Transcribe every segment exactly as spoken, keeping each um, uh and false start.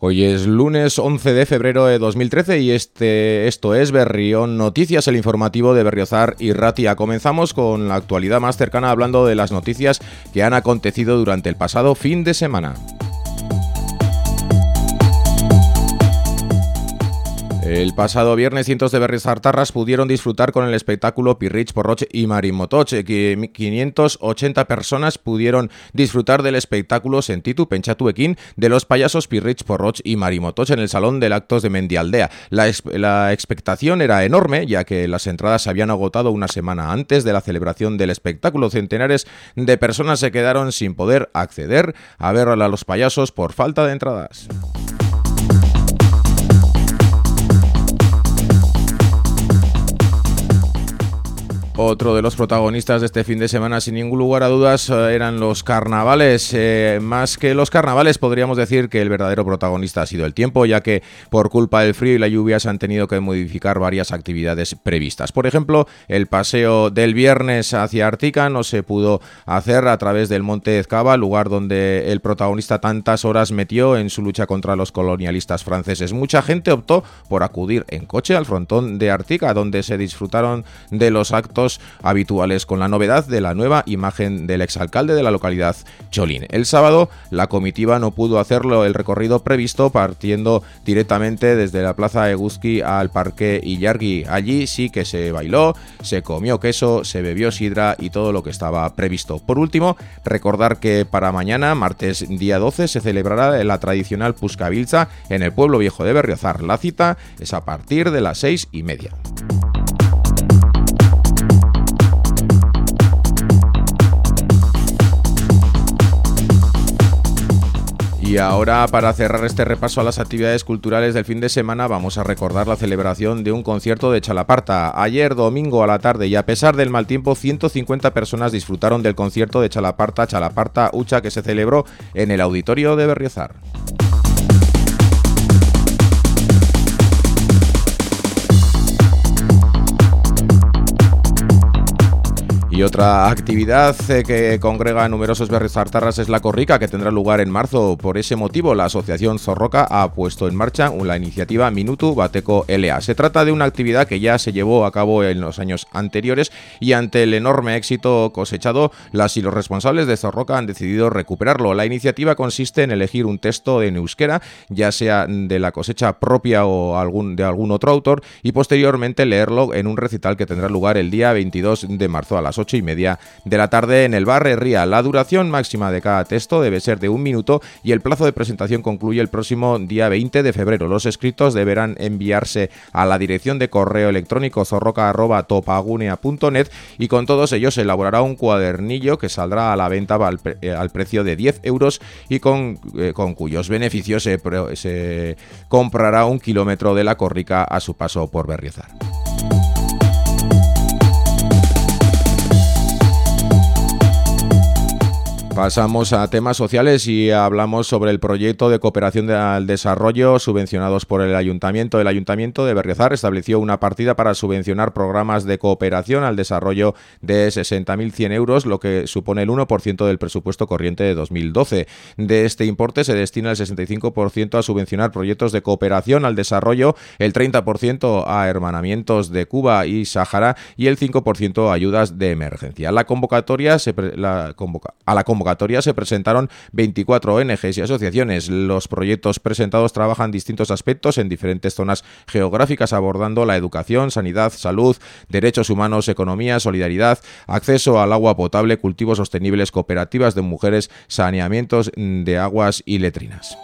Hoy es lunes once de febrero de dos mil trece y este, esto es Berrión Noticias, el informativo de Berriozar y Ratia. Comenzamos con la actualidad más cercana hablando de las noticias que han acontecido durante el pasado fin de semana. El pasado viernes cientos de berriozartarras pudieron disfrutar con el espectáculo Pirritx, Porroig y Marimotoch. quinientas ochenta personas pudieron disfrutar del espectáculo Sentitu Pentsatuekin de los payasos Pirritx, Porroig y Marimotoch en el Salón de Actos de Mendialdea. La, la expectación era enorme, ya que las entradas se habían agotado una semana antes de la celebración del espectáculo. Centenares de personas se quedaron sin poder acceder a ver a los payasos por falta de entradas. Otro de los protagonistas de este fin de semana, sin ningún lugar a dudas, eran los carnavales. Eh, más que los carnavales, podríamos decir que el verdadero protagonista ha sido el tiempo, ya que por culpa del frío y la lluvia se han tenido que modificar varias actividades previstas. Por ejemplo, el paseo del viernes hacia Artica no se pudo hacer a través del Monte Ezcaba, lugar donde el protagonista tantas horas metió en su lucha contra los colonialistas franceses. Mucha gente optó por acudir en coche al frontón de Artica, donde se disfrutaron de los actos habituales, con la novedad de la nueva imagen del exalcalde de la localidad, Cholín. El sábado la comitiva no pudo hacerlo el recorrido previsto, partiendo directamente desde la plaza Eguzki al parque Illargi. Allí sí que se bailó, se comió queso, se bebió sidra y todo lo que estaba previsto. Por último, recordar que para mañana, martes día doce, se celebrará la tradicional Puskabiltza en el pueblo viejo de Berriozar. La cita es a partir de las seis y media. Y ahora, para cerrar este repaso a las actividades culturales del fin de semana, vamos a recordar la celebración de un concierto de Chalaparta. Ayer domingo a la tarde, y a pesar del mal tiempo, ciento cincuenta personas disfrutaron del concierto de Chalaparta, Chalaparta Ucha, que se celebró en el auditorio de Berriozar. Y otra actividad eh, que congrega a numerosos berriozartarras es la corrica, que tendrá lugar en marzo. Por ese motivo, la Asociación Zorroca ha puesto en marcha la iniciativa Minutu Bateko L A. Se trata de una actividad que ya se llevó a cabo en los años anteriores y ante el enorme éxito cosechado, las y los responsables de Zorroca han decidido recuperarlo. La iniciativa consiste en elegir un texto en euskera, ya sea de la cosecha propia o algún, de algún otro autor, y posteriormente leerlo en un recital que tendrá lugar el día veintidós de marzo a las ocho y media de la tarde en el bar Herría. La duración máxima de cada texto debe ser de un minuto y el plazo de presentación concluye el próximo día veinte de febrero. Los escritos deberán enviarse a la dirección de correo electrónico zorroca arroba topagunea punto net y con todos ellos se elaborará un cuadernillo que saldrá a la venta al, pre- eh, al precio de diez euros y con, eh, con cuyos beneficios se, se comprará un kilómetro de la corrica a su paso por Berriozar. Pasamos a temas sociales y hablamos sobre el proyecto de cooperación al desarrollo subvencionados por el Ayuntamiento. El Ayuntamiento de Berriozar estableció una partida para subvencionar programas de cooperación al desarrollo de sesenta mil cien euros, lo que supone el uno por ciento del presupuesto corriente de dos mil doce. De este importe se destina el sesenta y cinco por ciento a subvencionar proyectos de cooperación al desarrollo, el treinta por ciento a hermanamientos de Cuba y Sáhara y el cinco por ciento a ayudas de emergencia. La convocatoria se pre- la convoca- a la convocatoria se presentaron veinticuatro O N Ges y asociaciones. Los proyectos presentados trabajan distintos aspectos en diferentes zonas geográficas, abordando la educación, sanidad, salud, derechos humanos, economía, solidaridad, acceso al agua potable, cultivos sostenibles, cooperativas de mujeres, saneamientos de aguas y letrinas.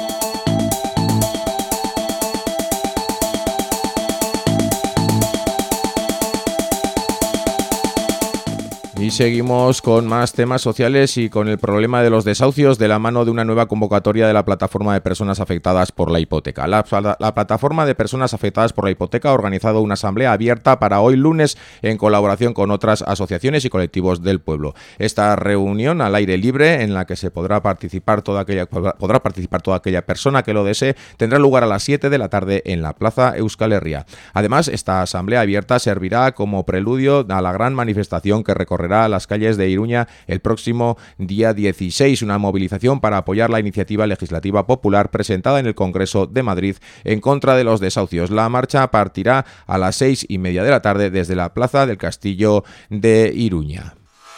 Y seguimos con más temas sociales y con el problema de los desahucios de la mano de una nueva convocatoria de la Plataforma de Personas Afectadas por la Hipoteca. La, la, la Plataforma de Personas Afectadas por la Hipoteca ha organizado una asamblea abierta para hoy lunes en colaboración con otras asociaciones y colectivos del pueblo. Esta reunión al aire libre, en la que se podrá participar toda aquella, podrá participar toda aquella persona que lo desee, tendrá lugar a las siete de la tarde en la Plaza Euskal Herria. Además, esta asamblea abierta servirá como preludio a la gran manifestación que recorrerá recorrerá las calles de Iruña el próximo día dieciséis, una movilización para apoyar la iniciativa legislativa popular presentada en el Congreso de Madrid en contra de los desahucios. La marcha partirá a las seis y media de la tarde desde la plaza del Castillo de Iruña.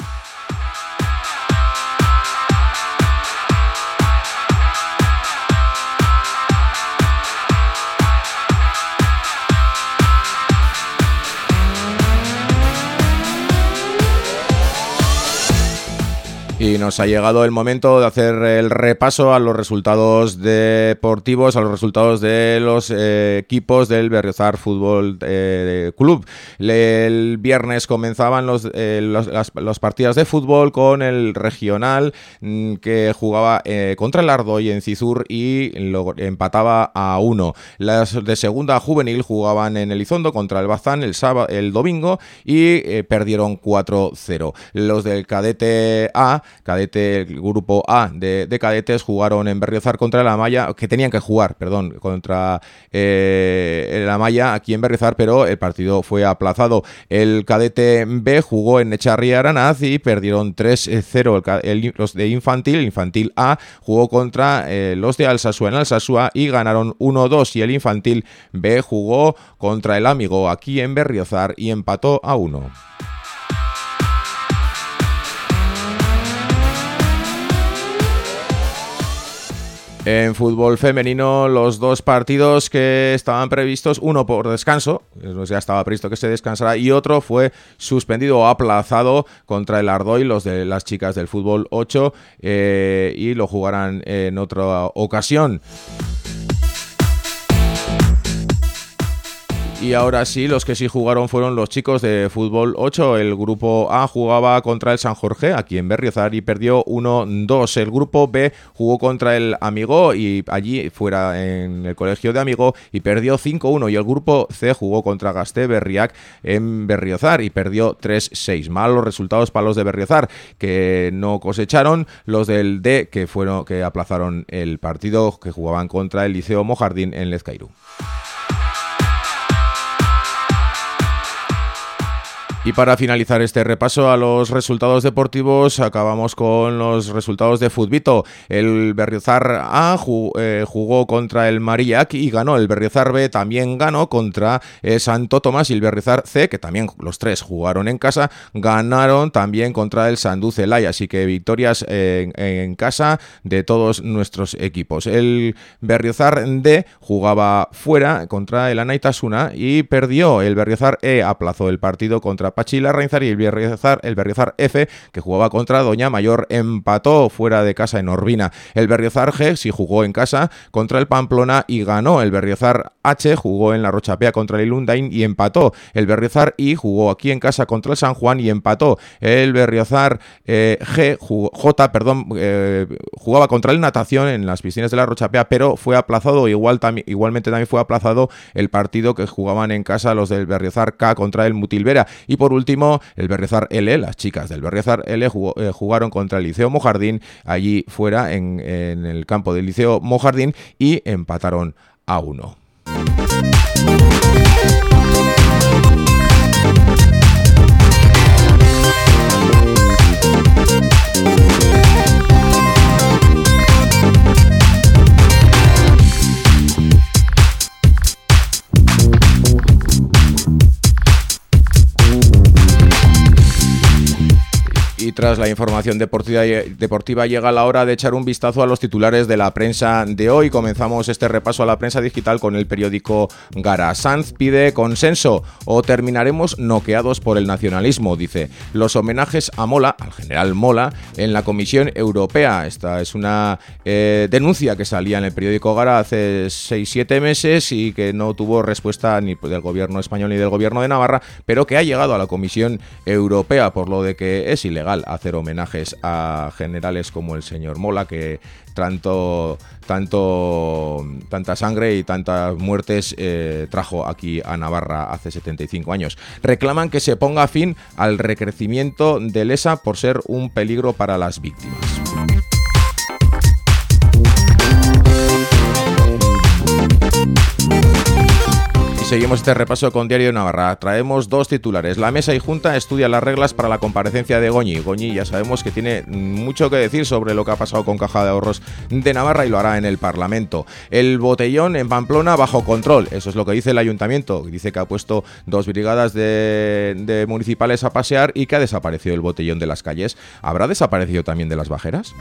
Y nos ha llegado el momento de hacer el repaso a los resultados deportivos, a los resultados de los eh, equipos del Berriozar Fútbol eh, Club. Le, el viernes comenzaban los, eh, los, las, los partidos de fútbol con el regional mmm, que jugaba eh, contra el Ardoy en Cizur y lo empataba a uno. Las de segunda juvenil jugaban en Elizondo contra el Bazán el, sábado, el domingo y eh, perdieron cuatro cero. Los del cadete A Cadete, el grupo A de, de cadetes jugaron en Berriozar contra la Malla, que tenían que jugar, perdón, contra eh, la Malla aquí en Berriozar, pero el partido fue aplazado. El cadete B jugó en Echarri Aranaz y perdieron tres cero. El, el, los de infantil, el infantil A jugó contra eh, los de Alsasua en Alsasua y ganaron uno dos, y el infantil B jugó contra el Amigo aquí en Berriozar y empató a uno. En fútbol femenino, los dos partidos que estaban previstos, uno por descanso, ya estaba previsto que se descansara, y otro fue suspendido o aplazado contra el Ardoy, los de las chicas del fútbol ocho, eh, y lo jugarán en otra ocasión. Y ahora sí, los que sí jugaron fueron los chicos de fútbol ocho. El grupo A jugaba contra el San Jorge, aquí en Berriozar, y perdió uno dos. El grupo B jugó contra el Amigo, y allí fuera en el colegio de Amigo, y perdió cinco uno. Y el grupo C jugó contra Gasté Berriac en Berriozar y perdió tres seis. Malos resultados para los de Berriozar, que no cosecharon. Los del D, que fueron que aplazaron el partido, que jugaban contra el Liceo Mojardín en Lezcairu. Y para finalizar este repaso a los resultados deportivos, acabamos con los resultados de futbito. El Berriozar A jugó contra el Marillac y ganó. El Berriozar B también ganó contra eh, Santo Tomás, y el Berriozar C, que también los tres jugaron en casa, ganaron también contra el Sandú Celaya. Así que victorias en, en casa de todos nuestros equipos. El Berriozar D jugaba fuera contra el Anaitasuna y perdió. El Berriozar E aplazó el partido contra Pachila Reinzar, y el Berriozar, el Berriozar F, que jugaba contra Doña Mayor, empató fuera de casa en Orbina. El Berriozar G sí jugó en casa contra el Pamplona y ganó. El Berriozar H jugó en la Rochapea contra el Ilundain y empató. El Berriozar I jugó aquí en casa contra el San Juan y empató. El Berriozar eh, G jugó, J perdón, eh, jugaba contra el Natación en las piscinas de la Rochapea, pero fue aplazado. Igual tam- igualmente también fue aplazado el partido que jugaban en casa los del Berriozar K contra el Mutilvera. Y por último, el Berriozar L, las chicas del Berriozar L jugó, eh, jugaron contra el Liceo Mojardín allí fuera en, en el campo del Liceo Mojardín y empataron a uno. Y tras la información deportiva, deportiva llega la hora de echar un vistazo a los titulares de la prensa de hoy. Comenzamos este repaso a la prensa digital con el periódico Gara. Sanz pide consenso o terminaremos noqueados por el nacionalismo, dice. Los homenajes a Mola, al general Mola, en la Comisión Europea. Esta es una eh, denuncia que salía en el periódico Gara hace seis siete meses y que no tuvo respuesta ni del gobierno español ni del gobierno de Navarra, pero que ha llegado a la Comisión Europea, por lo de que es ilegal hacer homenajes a generales como el señor Mola, que tanto, tanto, tanta sangre y tantas muertes eh, trajo aquí a Navarra hace setenta y cinco años. Reclaman que se ponga fin al recrecimiento del E S A por ser un peligro para las víctimas. Seguimos este repaso con Diario de Navarra. Traemos dos titulares. La Mesa y Junta estudia las reglas para la comparecencia de Goñi. Goñi ya sabemos que tiene mucho que decir sobre lo que ha pasado con Caja de Ahorros de Navarra y lo hará en el Parlamento. El botellón en Pamplona bajo control. Eso es lo que dice el Ayuntamiento. Dice que ha puesto dos brigadas de, de municipales a pasear y que ha desaparecido el botellón de las calles. ¿Habrá desaparecido también de las bajeras?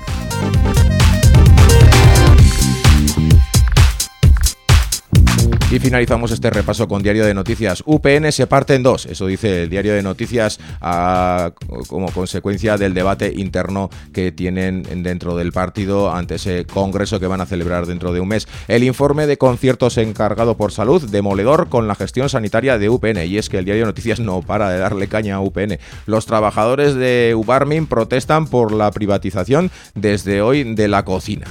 Y finalizamos este repaso con Diario de Noticias. U P N se parte en dos, eso dice el Diario de Noticias a, como consecuencia del debate interno que tienen dentro del partido ante ese congreso que van a celebrar dentro de un mes. El informe de conciertos encargado por Salud, demoledor con la gestión sanitaria de U P N. Y es que el Diario de Noticias no para de darle caña a U P N. Los trabajadores de Ubarmin protestan por la privatización desde hoy de la cocina.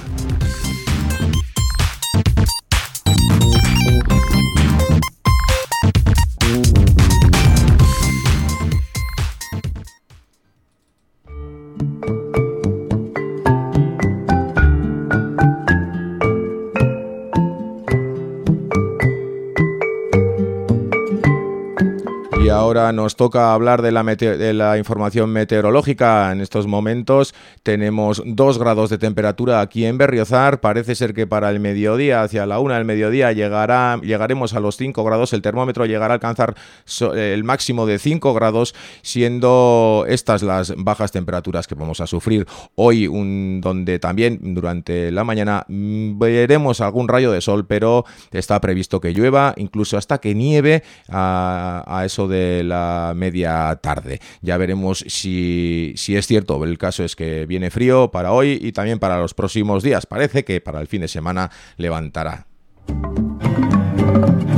Y ahora nos toca hablar de la, mete- de la información meteorológica. En estos momentos tenemos dos grados de temperatura aquí en Berriozar. Parece ser que para el mediodía, hacia la una del mediodía, llegará, llegaremos a los cinco grados. El termómetro llegará a alcanzar so- el máximo de cinco grados, siendo estas las bajas temperaturas que vamos a sufrir hoy, un, donde también durante la mañana mmm, veremos algún rayo de sol, pero está previsto que llueva, incluso hasta que nieve a, a eso de de la media tarde. Ya veremos si, si es cierto. El caso es que viene frío para hoy y también para los próximos días. Parece que para el fin de semana levantará.